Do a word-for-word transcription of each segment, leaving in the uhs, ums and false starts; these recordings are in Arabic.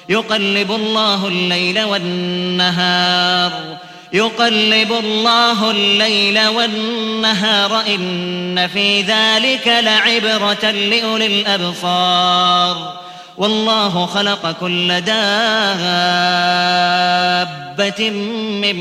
يقلب الله الليل والنهار يقلب الله الليل والنهار إن في ذلك لعبرة لأولي الأبصار والله خلق كل دابة من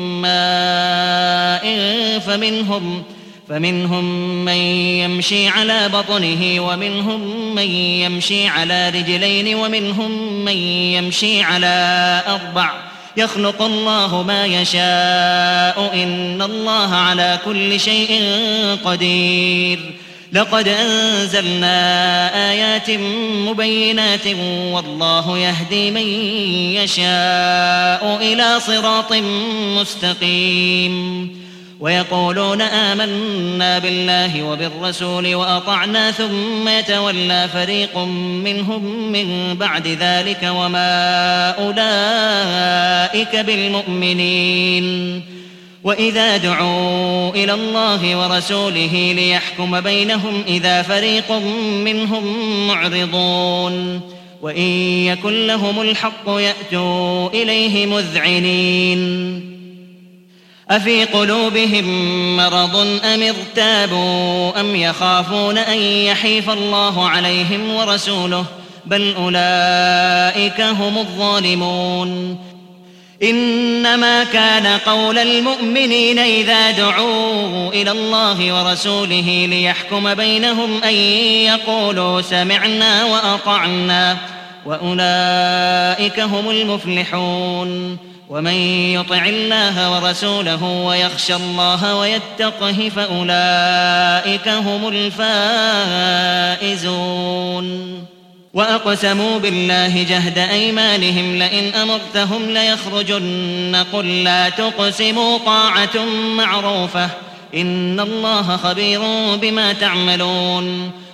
ماء فمنهم فمنهم من يمشي على بطنه ومنهم من يمشي على رجلين ومنهم من يمشي على أربع يخلق الله ما يشاء إن الله على كل شيء قدير لقد أنزلنا آيات مبينات والله يهدي من يشاء إلى صراط مستقيم ويقولون آمنا بالله وبالرسول وأطعنا ثم يتولى فريق منهم من بعد ذلك وما أولئك بالمؤمنين وإذا دعوا إلى الله ورسوله ليحكم بينهم إذا فريق منهم معرضون وإن يكن لهم الحق يأتوا إليه مذعنين أفي قلوبهم مرض أم ارتابوا أم يخافون أن يحيف الله عليهم ورسوله بل أولئك هم الظالمون إنما كان قول المؤمنين إذا دعوا إلى الله ورسوله ليحكم بينهم أن يقولوا سمعنا وأطعنا وأولئك هم المفلحون ومن يطع الله ورسوله ويخشى الله ويتقه فأولئك هم الفائزون وأقسموا بالله جهد أيمانهم لئن أمرتهم ليخرجن قل لا تقسموا طاعة معروفة إن الله خبير بما تعملون